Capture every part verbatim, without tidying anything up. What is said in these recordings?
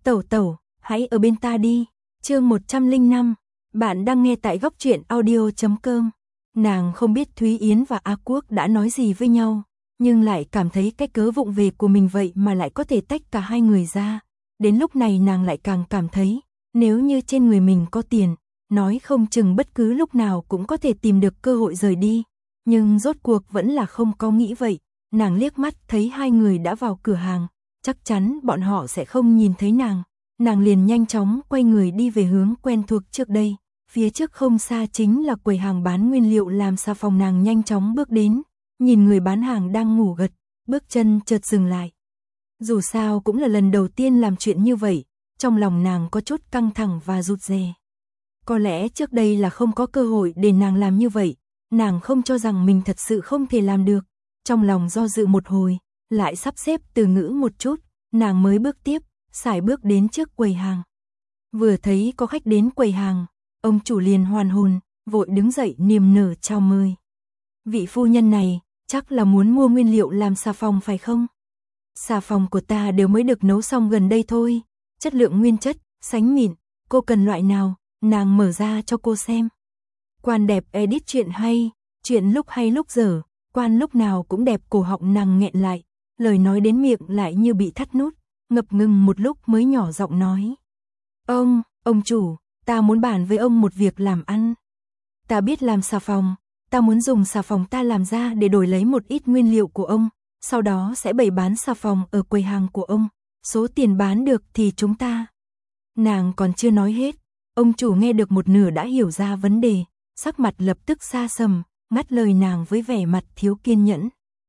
Tẩu tẩu, hãy ở bên ta đi. Chương một trăm lẻ năm, bạn đang nghe tại góc truyện audio chấm com. Nàng không biết Thúy Yến và A Quốc đã nói gì với nhau, nhưng lại cảm thấy cái cớ vụng về của mình vậy mà lại có thể tách cả hai người ra. Đến lúc này nàng lại càng cảm thấy, nếu như trên người mình có tiền, nói không chừng bất cứ lúc nào cũng có thể tìm được cơ hội rời đi. Nhưng rốt cuộc vẫn là không có nghĩ vậy. Nàng liếc mắt thấy hai người đã vào cửa hàng, chắc chắn bọn họ sẽ không nhìn thấy nàng. Nàng liền nhanh chóng quay người đi về hướng quen thuộc trước đây. Phía trước không xa chính là quầy hàng bán nguyên liệu làm xà phòng. Nàng nhanh chóng bước đến, nhìn người bán hàng đang ngủ gật, bước chân chợt dừng lại. Dù sao cũng là lần đầu tiên làm chuyện như vậy, trong lòng nàng có chút căng thẳng và rụt rè. Có lẽ trước đây là không có cơ hội để nàng làm như vậy, nàng không cho rằng mình thật sự không thể làm được. Trong lòng do dự một hồi, lại sắp xếp từ ngữ một chút, nàng mới bước tiếp, sải bước đến trước quầy hàng. Vừa thấy có khách đến quầy hàng, ông chủ liền hoàn hồn, vội đứng dậy niềm nở chào mời. Vị phu nhân này, chắc là muốn mua nguyên liệu làm xà phòng phải không? Xà phòng của ta đều mới được nấu xong gần đây thôi, chất lượng nguyên chất, sánh mịn, cô cần loại nào, nàng mở ra cho cô xem. Quan đẹp edit chuyện hay, chuyện lúc hay lúc dở, quan lúc nào cũng đẹp. Cổ họng nàng nghẹn lại, lời nói đến miệng lại như bị thắt nút, ngập ngừng một lúc mới nhỏ giọng nói. Ông, ông chủ, ta muốn bàn với ông một việc làm ăn. Ta biết làm xà phòng, ta muốn dùng xà phòng ta làm ra để đổi lấy một ít nguyên liệu của ông, sau đó sẽ bày bán xà phòng ở quầy hàng của ông, số tiền bán được thì chúng ta. Nàng còn chưa nói hết, ông chủ nghe được một nửa đã hiểu ra vấn đề, sắc mặt lập tức xa sầm, ngắt lời nàng với vẻ mặt thiếu kiên nhẫn.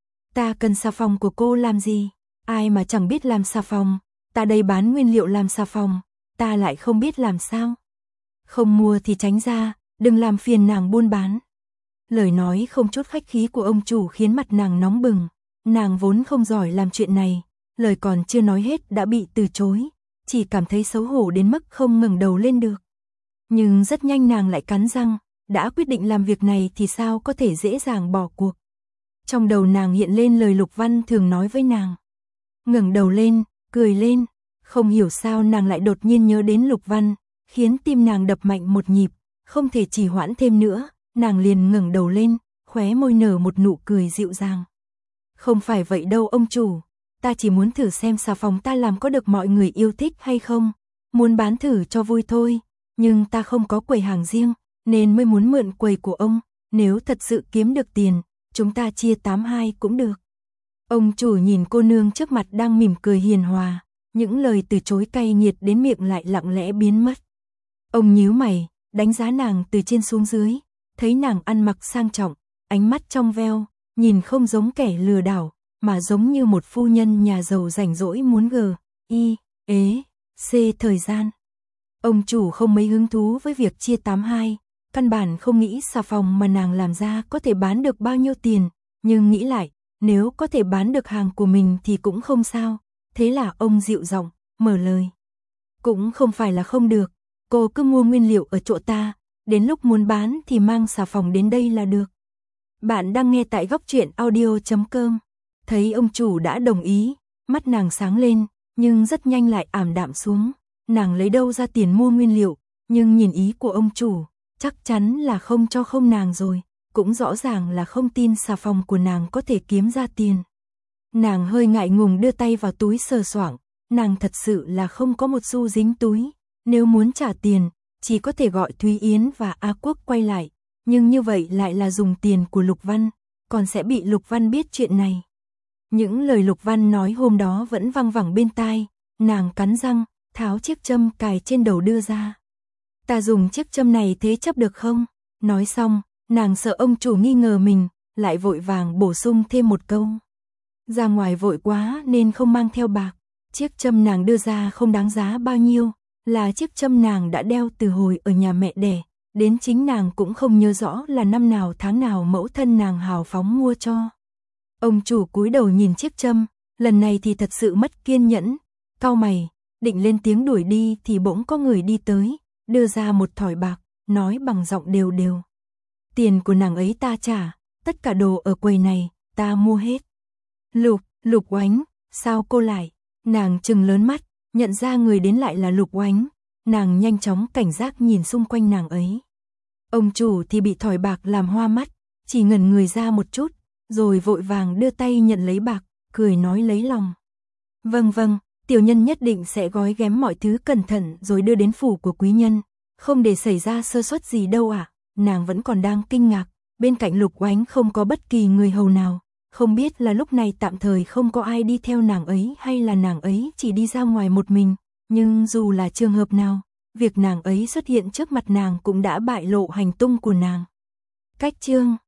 Ta cần xà phòng của cô làm gì? Ai mà chẳng biết làm xà phòng, ta đây bán nguyên liệu làm xà phòng, ta lại không biết làm sao. Không mua thì tránh ra, đừng làm phiền nàng buôn bán. Lời nói không chút khách khí của ông chủ khiến mặt nàng nóng bừng, nàng vốn không giỏi làm chuyện này, lời còn chưa nói hết đã bị từ chối, chỉ cảm thấy xấu hổ đến mức không ngẩng đầu lên được. Nhưng rất nhanh nàng lại cắn răng, đã quyết định làm việc này thì sao có thể dễ dàng bỏ cuộc. Trong đầu nàng hiện lên lời Lục Văn thường nói với nàng. Ngẩng đầu lên, cười lên, không hiểu sao nàng lại đột nhiên nhớ đến Lục Văn, khiến tim nàng đập mạnh một nhịp, không thể trì hoãn thêm nữa, nàng liền ngẩng đầu lên, khóe môi nở một nụ cười dịu dàng. Không phải vậy đâu ông chủ, ta chỉ muốn thử xem xà phòng ta làm có được mọi người yêu thích hay không, muốn bán thử cho vui thôi, nhưng ta không có quầy hàng riêng, nên mới muốn mượn quầy của ông, nếu thật sự kiếm được tiền, chúng ta chia tám hai cũng được. Ông chủ nhìn cô nương trước mặt đang mỉm cười hiền hòa, những lời từ chối cay nghiệt đến miệng lại lặng lẽ biến mất. Ông nhíu mày, đánh giá nàng từ trên xuống dưới, thấy nàng ăn mặc sang trọng, ánh mắt trong veo, nhìn không giống kẻ lừa đảo, mà giống như một phu nhân nhà giàu rảnh rỗi muốn gờ, y, ế, xê thời gian. Ông chủ không mấy hứng thú với việc chia tám hai, căn bản không nghĩ xà phòng mà nàng làm ra có thể bán được bao nhiêu tiền, nhưng nghĩ lại, nếu có thể bán được hàng của mình thì cũng không sao, thế là ông dịu giọng, mở lời. Cũng không phải là không được, cô cứ mua nguyên liệu ở chỗ ta, đến lúc muốn bán thì mang xà phòng đến đây là được. Bạn đang nghe tại góc truyện audio chấm com. Thấy ông chủ đã đồng ý, mắt nàng sáng lên, nhưng rất nhanh lại ảm đạm xuống. Nàng lấy đâu ra tiền mua nguyên liệu, nhưng nhìn ý của ông chủ, chắc chắn là không cho không nàng rồi, cũng rõ ràng là không tin xà phòng của nàng có thể kiếm ra tiền. Nàng hơi ngại ngùng đưa tay vào túi sờ soạng, nàng thật sự là không có một xu dính túi, nếu muốn trả tiền, chỉ có thể gọi Thúy Yến và A Quốc quay lại, nhưng như vậy lại là dùng tiền của Lục Văn, còn sẽ bị Lục Văn biết chuyện này. Những lời Lục Văn nói hôm đó vẫn văng vẳng bên tai, nàng cắn răng, tháo chiếc châm cài trên đầu đưa ra. Ta dùng chiếc châm này thế chấp được không? Nói xong, nàng sợ ông chủ nghi ngờ mình, lại vội vàng bổ sung thêm một câu. Ra ngoài vội quá nên không mang theo bạc, chiếc châm nàng đưa ra không đáng giá bao nhiêu, là chiếc châm nàng đã đeo từ hồi ở nhà mẹ đẻ, đến chính nàng cũng không nhớ rõ là năm nào tháng nào mẫu thân nàng hào phóng mua cho. Ông chủ cúi đầu nhìn chiếc châm, lần này thì thật sự mất kiên nhẫn, cau mày, định lên tiếng đuổi đi thì bỗng có người đi tới, đưa ra một thỏi bạc, nói bằng giọng đều đều. Tiền của nàng ấy ta trả, tất cả đồ ở quầy này, ta mua hết. Lục, Lục Oánh, sao cô lại? Nàng trừng lớn mắt, Nhận ra người đến lại là Lục Oánh, nàng nhanh chóng cảnh giác nhìn xung quanh nàng ấy. Ông chủ thì bị thỏi bạc làm hoa mắt, chỉ ngẩn người ra một chút, rồi vội vàng đưa tay nhận lấy bạc, cười nói lấy lòng. Vâng vâng, tiểu nhân nhất định sẽ gói ghém mọi thứ cẩn thận rồi đưa đến phủ của quý nhân, không để xảy ra sơ suất gì đâu ạ. Nàng vẫn còn đang kinh ngạc, bên cạnh Lục Oánh không có bất kỳ người hầu nào, không biết là lúc này tạm thời không có ai đi theo nàng ấy hay là nàng ấy chỉ đi ra ngoài một mình, nhưng dù là trường hợp nào, việc nàng ấy xuất hiện trước mặt nàng cũng đã bại lộ hành tung của nàng. Cách chương